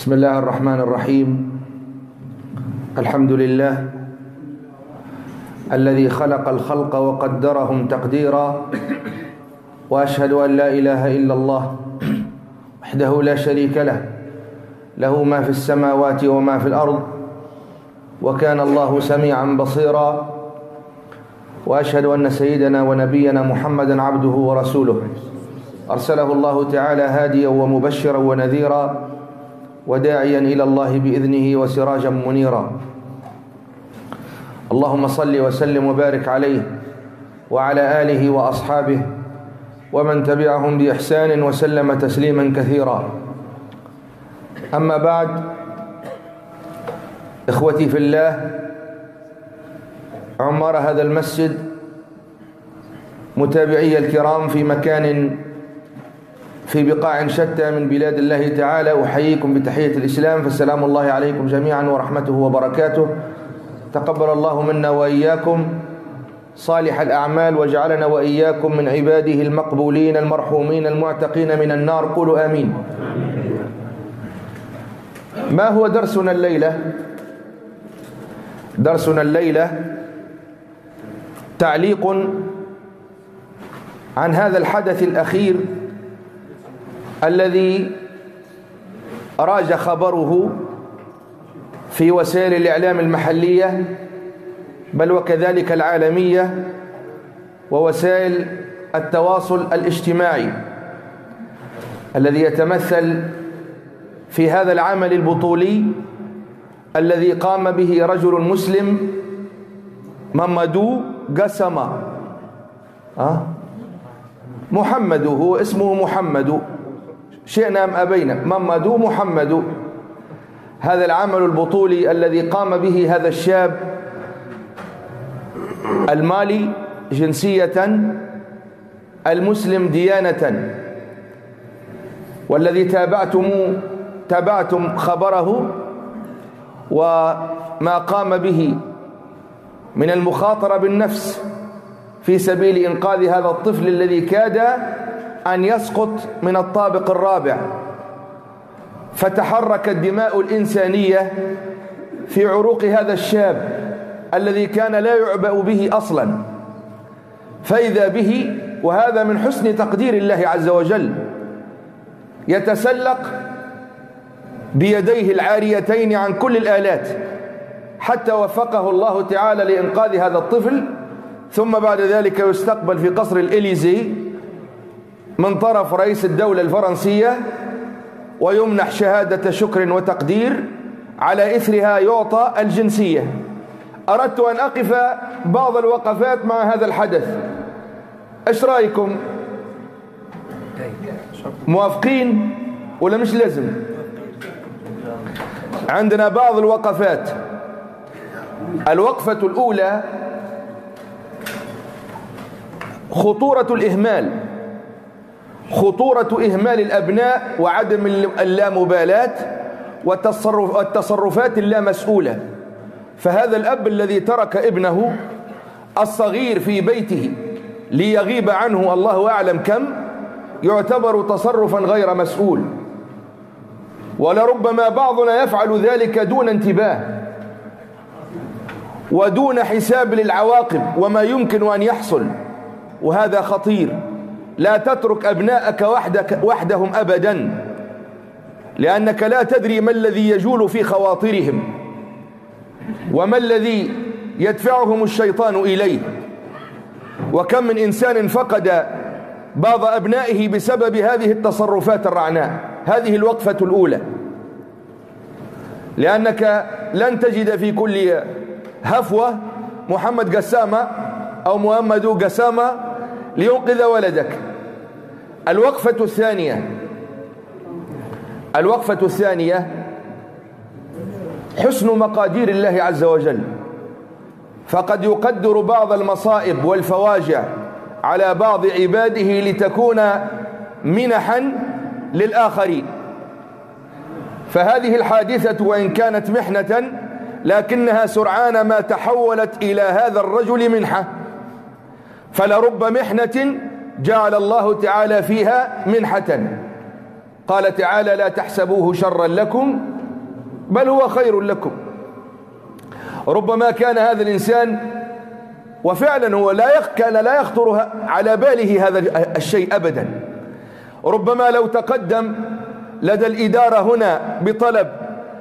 بسم الله الرحمن الرحيم. الحمد لله الذي خلق الخلق وقدرهم تقديرا، وأشهد أن لا إله إلا الله وحده لا شريك له، له ما في السماوات وما في الأرض، وكان الله سميعا بصيرا. وأشهد أن سيدنا ونبينا محمدا عبده ورسوله، أرسله الله تعالى هاديا ومبشرا ونذيرا وداعيا إلى الله بإذنه وسراجا منيرا. اللهم صل وسلم وبارك عليه وعلى آله وأصحابه ومن تبعهم بإحسان وسلم تسليما كثيرا. أما بعد، إخوتي في الله، عمار هذا المسجد، متابعي الكرام في مكان في بقاع شتى من بلاد الله تعالى، أحييكم بتحية الإسلام، فالسلام الله عليكم جميعا ورحمته وبركاته. تقبل الله منا وإياكم صالح الأعمال، وجعلنا وإياكم من عباده المقبولين المرحومين المعتقين من النار. قولوا آمين. ما هو درسنا الليلة؟ درسنا الليلة تعليق عن هذا الحدث الأخير الذي راج خبره في وسائل الإعلام المحلية، بل وكذلك العالمية ووسائل التواصل الاجتماعي، الذي يتمثل في هذا العمل البطولي الذي قام به رجل مسلم مامادو جسامة. محمد، هو اسمه محمد، شئنا أم أبينا، مامادو محمد. هذا العمل البطولي الذي قام به هذا الشاب المالي جنسية، المسلم ديانة، والذي تابعتم خبره وما قام به من المخاطرة بالنفس في سبيل إنقاذ هذا الطفل الذي كاد أن يسقط من الطابق الرابع. فتحركت دماء الإنسانية في عروق هذا الشاب الذي كان لا يعبأ به أصلا، فإذا به، وهذا من حسن تقدير الله عز وجل، يتسلق بيديه العاريتين عن كل الآلات حتى وفقه الله تعالى لإنقاذ هذا الطفل، ثم بعد ذلك يستقبل في قصر الإليزي من طرف رئيس الدولة الفرنسية، ويمنح شهادة شكر وتقدير، على إثرها يعطى الجنسية. أردت أن أقف بعض الوقفات مع هذا الحدث. إيش رأيكم؟ موافقين ولا مش لازم؟ عندنا بعض الوقفات. الوقفة الأولى: خطورة الإهمال، خطورة إهمال الأبناء وعدم اللامبالاة والتصرفات اللامسؤولة. فهذا الأب الذي ترك ابنه الصغير في بيته ليغيب عنه الله أعلم كم، يعتبر تصرفا غير مسؤول، ولربما بعضنا يفعل ذلك دون انتباه ودون حساب للعواقب وما يمكن أن يحصل، وهذا خطير. لا تترك أبناءك وحدهم أبدا، لأنك لا تدري ما الذي يجول في خواطرهم وما الذي يدفعهم الشيطان إليه. وكم من إنسان فقد بعض أبنائه بسبب هذه التصرفات الرعناء. هذه الوقفة الأولى، لأنك لن تجد في كل هفوة محمد جسامة أو محمد جسامة لينقذ ولدك. الوقفة الثانية: حسن مقادير الله عز وجل، فقد يقدر بعض المصائب والفواجع على بعض عباده لتكون منحا للآخرين. فهذه الحادثة وإن كانت محنة، لكنها سرعان ما تحولت إلى هذا الرجل منحة. فلرب محنة جعل الله تعالى فيها منحة. قال تعالى: لا تحسبوه شرا لكم بل هو خير لكم. ربما كان هذا الإنسان، وفعلا هو كان لا يخطر على باله هذا الشيء أبدا، ربما لو تقدم لدى الإدارة هنا بطلب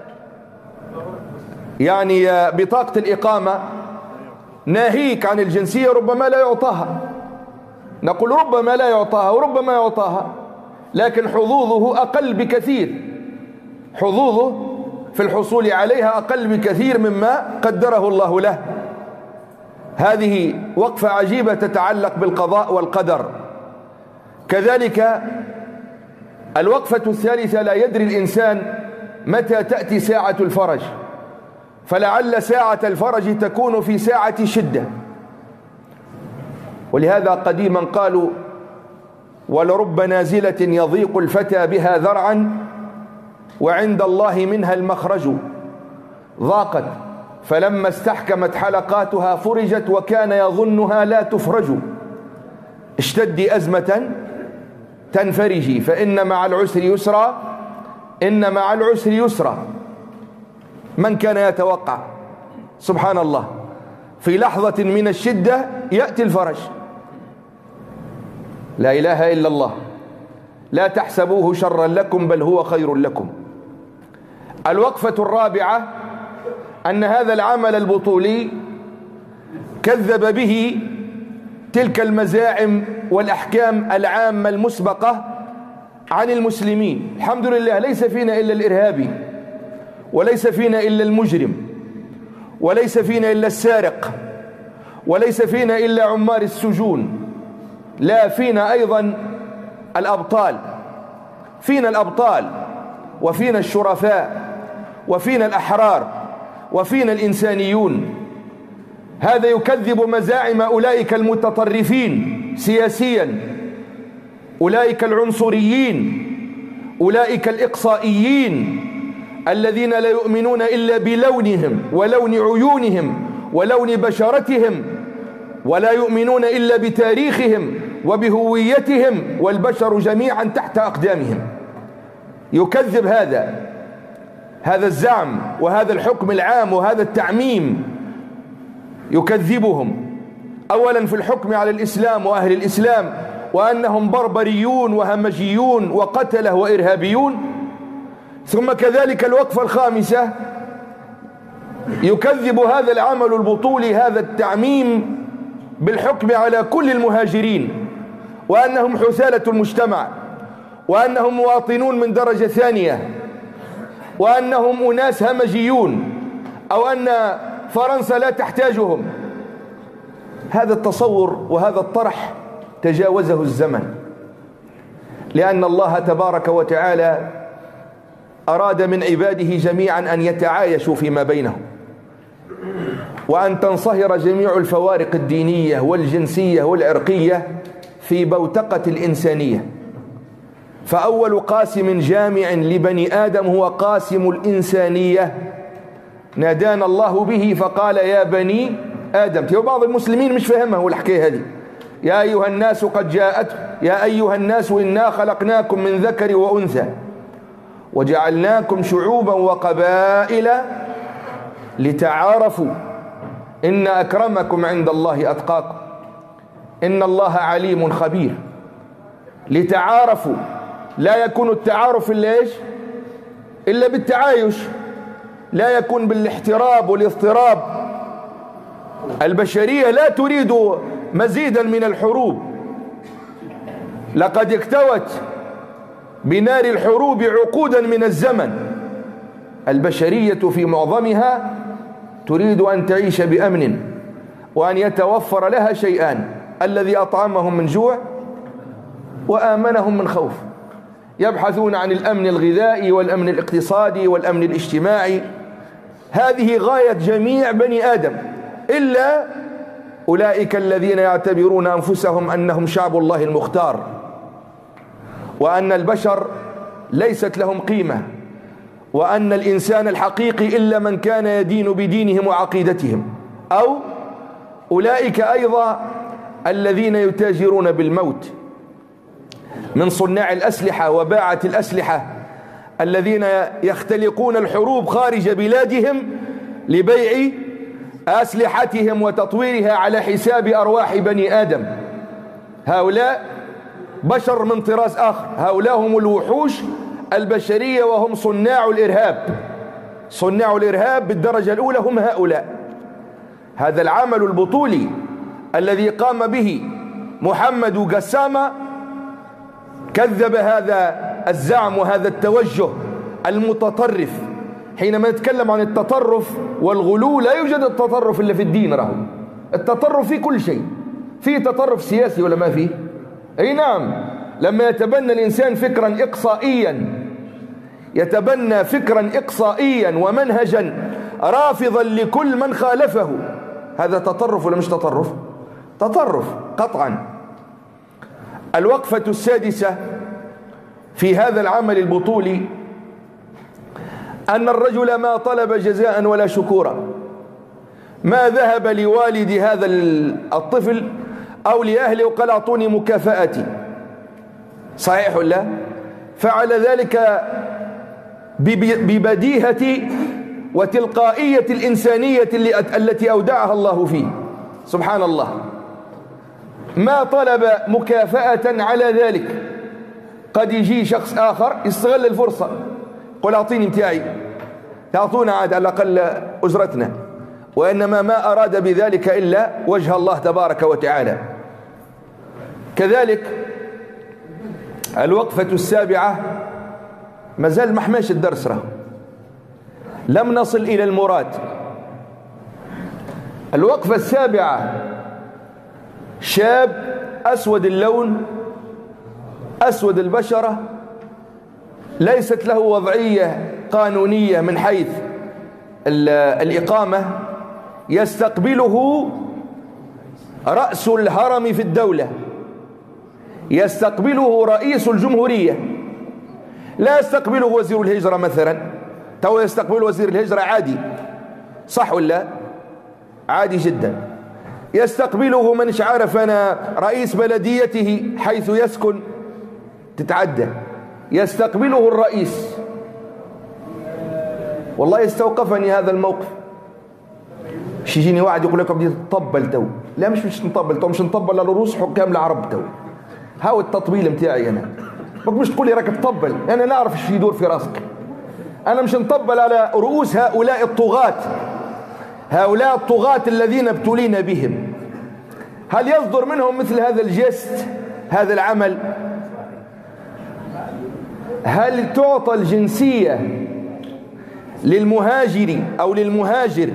يعني بطاقة الإقامة ناهيك عن الجنسية، ربما لا يعطاها. نقول ربما لا يعطاها وربما يعطاها، لكن حظوظه أقل بكثير، حظوظه في الحصول عليها أقل بكثير مما قدره الله له. هذه وقفة عجيبة تتعلق بالقضاء والقدر. كذلك الوقفة الثالثة: لا يدري الإنسان متى تأتي ساعة الفرج، فلعل ساعة الفرج تكون في ساعة شدة. ولهذا قديما قالوا: ولرب نازلة يضيق الفتى بها ذرعا وعند الله منها المخرج، ضاقت فلما استحكمت حلقاتها فرجت وكان يظنها لا تفرج. اشتدي أزمة تنفرجي فإن مع العسر يسرا، إن مع العسر يسرا. من كان يتوقع سبحان الله في لحظة من الشدة يأتي الفرج؟ لا إله إلا الله. لا تحسبوه شرا لكم بل هو خير لكم. الوقفة الرابعة: أن هذا العمل البطولي كذب به تلك المزاعم والأحكام العامة المسبقة عن المسلمين. الحمد لله ليس فينا إلا الإرهابي، وليس فينا إلا المجرم، وليس فينا إلا السارق، وليس فينا إلا عمار السجون. لا، فينا أيضا الأبطال، فينا الأبطال وفينا الشرفاء وفينا الأحرار وفينا الإنسانيون. هذا يكذب مزاعم أولئك المتطرفين سياسيا، أولئك العنصريين، أولئك الإقصائيين الذين لا يؤمنون إلا بلونهم ولون عيونهم ولون بشرتهم، ولا يؤمنون إلا بتاريخهم وبهويتهم، والبشر جميعا تحت أقدامهم. يكذب هذا الزعم وهذا الحكم العام وهذا التعميم، يكذبهم أولا في الحكم على الإسلام وأهل الإسلام وأنهم بربريون وهمجيون وقتله وإرهابيون. ثم كذلك الوقفة الخامسة: يكذب هذا العمل البطولي، هذا التعميم، بالحكم على كل المهاجرين وأنهم حثالة المجتمع، وأنهم مواطنون من درجة ثانية، وأنهم أناس همجيون، أو أن فرنسا لا تحتاجهم. هذا التصور وهذا الطرح تجاوزه الزمن، لأن الله تبارك وتعالى أراد من عباده جميعا أن يتعايشوا فيما بينهم، وأن تنصهر جميع الفوارق الدينية والجنسية والعرقية في بوتقة الإنسانية. فأول قاسم جامع لبني آدم هو قاسم الإنسانية، نادانا الله به فقال: يا بني آدم. بعض المسلمين مش فهمه الحكاية هذه. يا أيها الناس قد جاءت، يا أيها الناس إنا خلقناكم من ذكر وأنثى وجعلناكم شعوبا وقبائل لتعارفوا إن أكرمكم عند الله أتقاكم إن الله عليم خبير. لتعارفوا، لا يكون التعارف إلا بالتعايش، لا يكون بالاحتراب والاضطراب. البشرية لا تريد مزيدا من الحروب، لقد اكتوت بنار الحروب عقودا من الزمن. البشرية في معظمها تريد أن تعيش بأمن، وأن يتوفر لها شيئان: الذي أطعمهم من جوع وآمنهم من خوف. يبحثون عن الأمن الغذائي والأمن الاقتصادي والأمن الاجتماعي. هذه غاية جميع بني آدم، إلا أولئك الذين يعتبرون أنفسهم أنهم شعب الله المختار، وأن البشر ليست لهم قيمة، وأن الإنسان الحقيقي إلا من كان يدين بدينهم وعقيدتهم، أو أولئك أيضا الذين يتاجرون بالموت من صناع الأسلحة وباعة الأسلحة الذين يختلقون الحروب خارج بلادهم لبيع أسلحتهم وتطويرها على حساب أرواح بني آدم. هؤلاء بشر من طراز آخر، هؤلاء هم الوحوش البشرية وهم صناع الإرهاب. صناع الإرهاب بالدرجة الأولى هم هؤلاء. هذا العمل البطولي الذي قام به محمد قسامة كذب هذا الزعم وهذا التوجه المتطرف. حينما نتكلم عن التطرف والغلو لا يوجد التطرف إلا في الدين، راهو التطرف في كل شيء. في تطرف سياسي ولا ما فيه؟ أي نعم. لما يتبنى الإنسان فكرا إقصائيا، يتبنى فكرا إقصائيا ومنهجا رافضا لكل من خالفه، هذا تطرف ولا مش تطرف؟ تطرف قطعا. الوقفة السادسة في هذا العمل البطولي أن الرجل ما طلب جزاء ولا شكورا، ما ذهب لوالد هذا الطفل أو لأهله وقال أعطوني مكافأتي، صحيح ولا؟ فعل ذلك ببديهة وتلقائية الإنسانية التي أودعها الله فيه، سبحان الله. ما طلب مكافأة على ذلك. قد يجي شخص آخر يستغل الفرصة، قل أعطيني متاعي، تعطونا عاد على الأقل أجرتنا، وإنما ما أراد بذلك إلا وجه الله تبارك وتعالى. كذلك الوقفة السابعة، ما زال محماش الدرس، لم نصل إلى المراد. الوقفة السابعة شاب أسود اللون، أسود البشرة، ليست له وضعية قانونية من حيث الإقامة، يستقبله رأس الهرم في الدولة، يستقبله رئيس الجمهورية، لا يستقبله وزير الهجرة مثلا. تو يستقبل وزير الهجرة عادي، صح ولا؟ عادي جدا. يستقبله من عارف أنا رئيس بلديته حيث يسكن، تتعدى. يستقبله الرئيس. والله استوقفني هذا الموقف. يجيني واحد يقول لك بدي تطبل تو، لا مش نطبل تو، مش نطبل على رؤوس حكام العرب تو، هاو التطبيل متاعي أنا. مش تقول لي راك تطبل، أنا لا أعرف ايش يدور في راسك. أنا مش نطبل على رؤوس هؤلاء الطغاة، هؤلاء الطغاة الذين ابتلينا بهم. هل يصدر منهم مثل هذا الجست، هذا العمل؟ هل تعطى الجنسية للمهاجر أو للمهاجر؟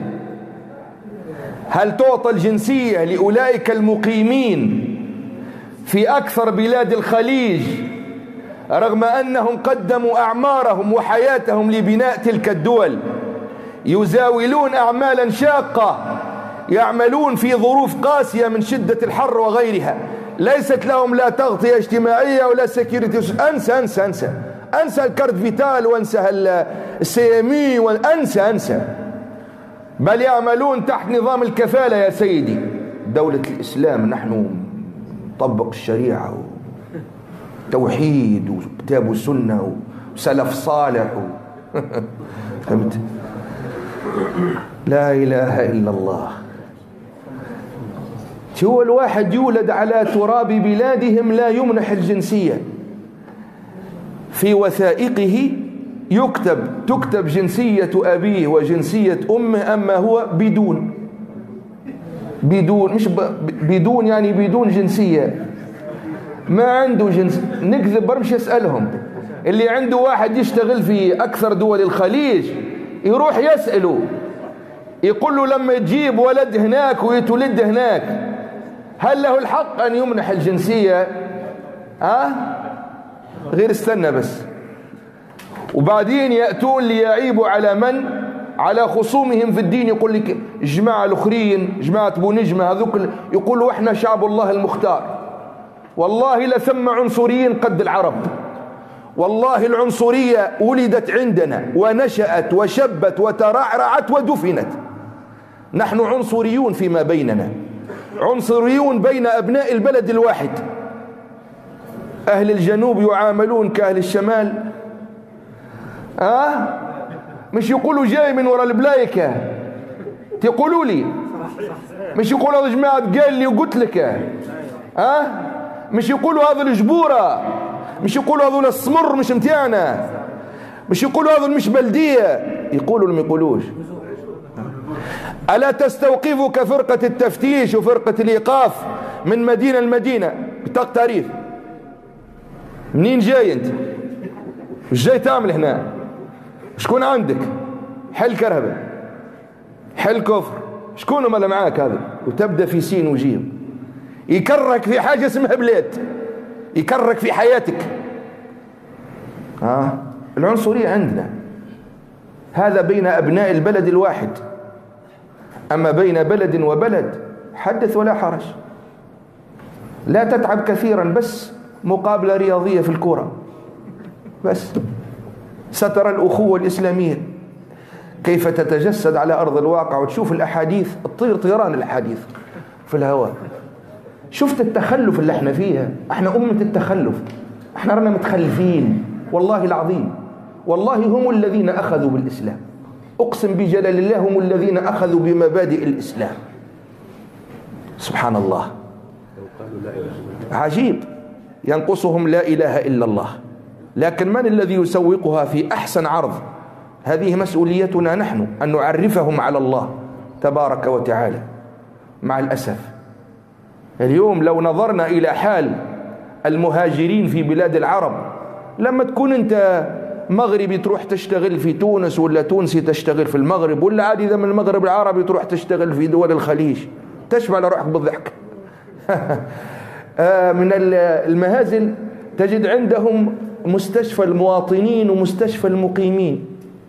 هل تعطى الجنسية لأولئك المقيمين في أكثر بلاد الخليج رغم أنهم قدموا أعمارهم وحياتهم لبناء تلك الدول، يزاولون أعمالا شاقة، يعملون في ظروف قاسية من شدة الحر وغيرها، ليست لهم لا تغطية اجتماعية ولا سكيورتي؟ أنسى أنسى أنسى أنسى الكارت فيتال وأنسى السيامي وأنسى، بل يعملون تحت نظام الكفالة يا سيدي. دولة الإسلام، نحن نطبق الشريعة وتوحيد وكتاب وسنة وسلف صالح فهمت؟ لا إله إلا الله. هو الواحد يولد على تراب بلادهم لا يمنح الجنسية، في وثائقه تكتب جنسية أبيه وجنسية أمه، أما هو بدون مش بدون يعني بدون جنسية، ما عنده جنس. نكذب برمش يسألهم. اللي عنده واحد يشتغل في أكثر دول الخليج يروح يسأله، يقول له لما تجيب ولد هناك ويتولد هناك هل له الحق أن يمنح الجنسية؟ غير استنى بس. وبعدين يأتون ليعيبوا على من؟ على خصومهم في الدين. يقول لك الجماعة الأخرين، جماعة بو نجمة هذوك يقولوا إحنا شعب الله المختار. والله لثم عنصريين قد العرب، والله العنصرية ولدت عندنا ونشأت وشبت وترعرعت ودفنت. نحن عنصريون فيما بيننا، عنصريون بين أبناء البلد الواحد. أهل الجنوب يعاملون كأهل الشمال، مش يقولوا جاي من وراء البلايكة، تقولوا لي، مش يقولوا هذا جماعة قال لي وقلت لك، مش يقولوا هذا الجبورة، مش يقولوا هذول السمر مش متاعنا، مش يقولوا هذول مش بلدية، يقولوا ولا ما يقولوش؟ ألا تستوقفك فرقة التفتيش وفرقة الإيقاف من مدينة لمدينة بطاقة تعريف؟ منين جاي أنت؟ مش جاي تعمل هنا؟ شكون عندك؟ حل كرهبة، حل كفر، شكون هم اللي معاك هذا؟ وتبدأ في سين وجيم، يكرهك في حاجة اسمها بلاد، يكرهك في حياتك. العنصرية عندنا هذا بين أبناء البلد الواحد، أما بين بلد وبلد حدث ولا حرج. لا تتعب كثيرا، بس مقابلة رياضية في الكرة بس سترى الأخوة الإسلامية كيف تتجسد على أرض الواقع، وتشوف الأحاديث تطير طيران الأحاديث في الهواء. شفت التخلف اللي احنا فيها؟ احنا أمة التخلف، احنا رانا متخلفين والله العظيم. والله هم الذين أخذوا بالإسلام، أقسم بجلال الله هم الذين أخذوا بمبادئ الإسلام. سبحان الله، عجيب. ينقصهم لا إله إلا الله، لكن من الذي يسوقها في أحسن عرض؟ هذه مسؤوليتنا نحن أن نعرفهم على الله تبارك وتعالى. مع الأسف اليوم لو نظرنا إلى حال المهاجرين في بلاد العرب، لما تكون أنت مغربي تروح تشتغل في تونس، ولا تونسي تشتغل في المغرب، ولا عادي إذا من المغرب العربي تروح تشتغل في دول الخليج، تشبع لروحك بالضحك. من المهازل تجد عندهم مستشفى المواطنين ومستشفى المقيمين.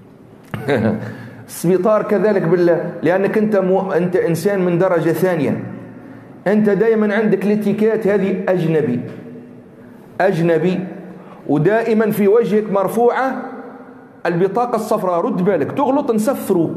السبيطار كذلك بالله، لأنك أنت إنسان من درجة ثانية، أنت دائما عندك الاتيكيت هذه أجنبي أجنبي، ودائما في وجهك مرفوعة البطاقة الصفراء. رد بالك، تغلط نسفروك،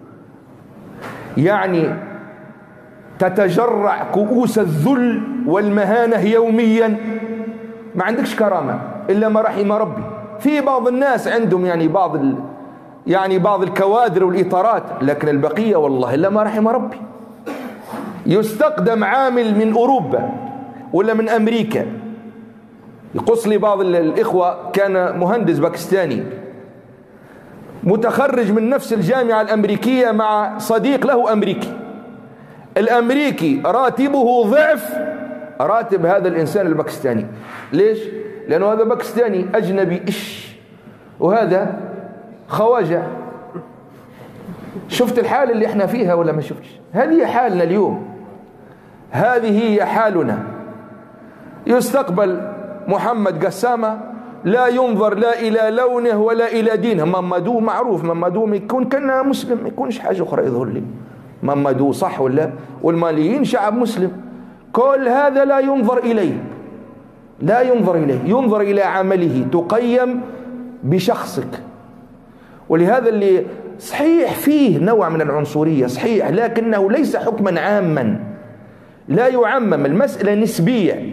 يعني تتجرع كؤوس الذل والمهانة يوميا، ما عندكش كرامة إلا ما رحم ربي. في بعض الناس عندهم يعني بعض الكوادر والإطارات، لكن البقية والله إلا ما رحم ربي. يستقدم عامل من أوروبا ولا من أمريكا. يقص لي بعض الإخوة كان مهندس باكستاني متخرج من نفس الجامعة الأمريكية مع صديق له أمريكي. الأمريكي راتبه ضعف راتب هذا الإنسان الباكستاني. ليش؟ لأنه هذا باكستاني أجنبي وهذا خواجة. شفت الحال اللي احنا فيها ولا ما شفتش؟ هذه حالنا اليوم، هذه هي حالنا. يستقبل محمد قسامة، لا ينظر لا إلى لونه ولا إلى دينه. مامادو معروف، مامادو يكون كان مسلم، ما يكونش حاجة أخرى يظهر لي. مامادو صح ولا؟ والماليين شعب مسلم. كل هذا لا ينظر إليه، لا ينظر إليه، ينظر إلى عمله، تقيم بشخصك. ولهذا اللي صحيح فيه نوع من العنصرية صحيح، لكنه ليس حكما عاما، لا يعمم، المسألة نسبية.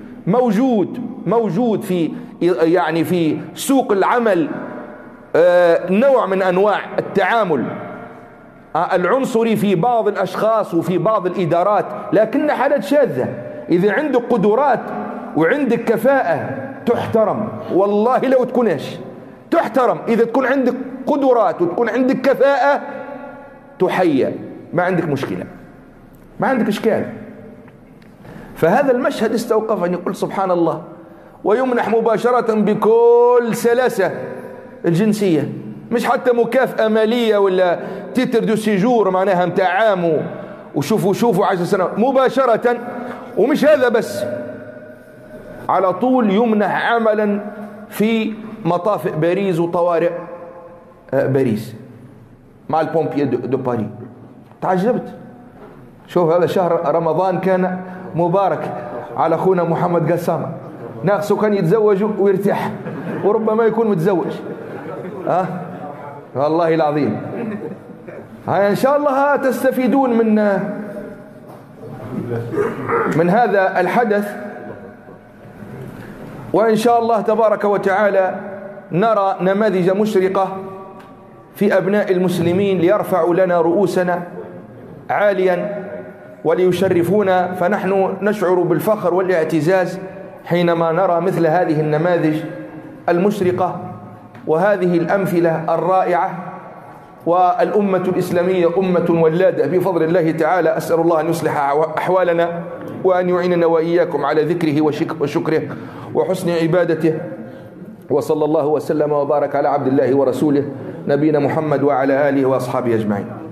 موجود في يعني في سوق العمل نوع من أنواع التعامل العنصري في بعض الأشخاص وفي بعض الإدارات، لكن حالات شاذة. إذا عندك قدرات وعندك كفاءة تحترم، والله لو تكونش تحترم. إذا تكون عندك قدرات وتكون عندك كفاءة تحيى، ما عندك مشكلة، ما عندك إشكال. فهذا المشهد استوقفني، يقول سبحان الله. ويمنح مباشرة بكل سلاسة الجنسية، مش حتى مكافأة مالية ولا تيتر دو سيجور معناها متاع عام وشوفوا 10 سنوات، مباشرة. ومش هذا بس، على طول يمنح عملا في مطافئ باريس وطوارئ باريس مع البومبيي دو باري. تعجبت. شوف هذا شهر رمضان كان مبارك على أخونا محمد قسامة، ناقصه كان يتزوج ويرتاح، وربما يكون متزوج. والله العظيم. إن شاء الله تستفيدون من هذا الحدث، وإن شاء الله تبارك وتعالى نرى نماذج مشرقة في أبناء المسلمين ليرفعوا لنا رؤوسنا عاليا وليشرفونا، فنحن نشعر بالفخر والاعتزاز حينما نرى مثل هذه النماذج المشرقة وهذه الأمثلة الرائعة. والأمة الإسلامية أمة ولادة بفضل الله تعالى. أسأل الله أن يصلح أحوالنا وأن يعيننا وإياكم على ذكره وشكره وحسن عبادته. وصلى الله وسلم وبارك على عبد الله ورسوله نبينا محمد وعلى آله وأصحابه أجمعين.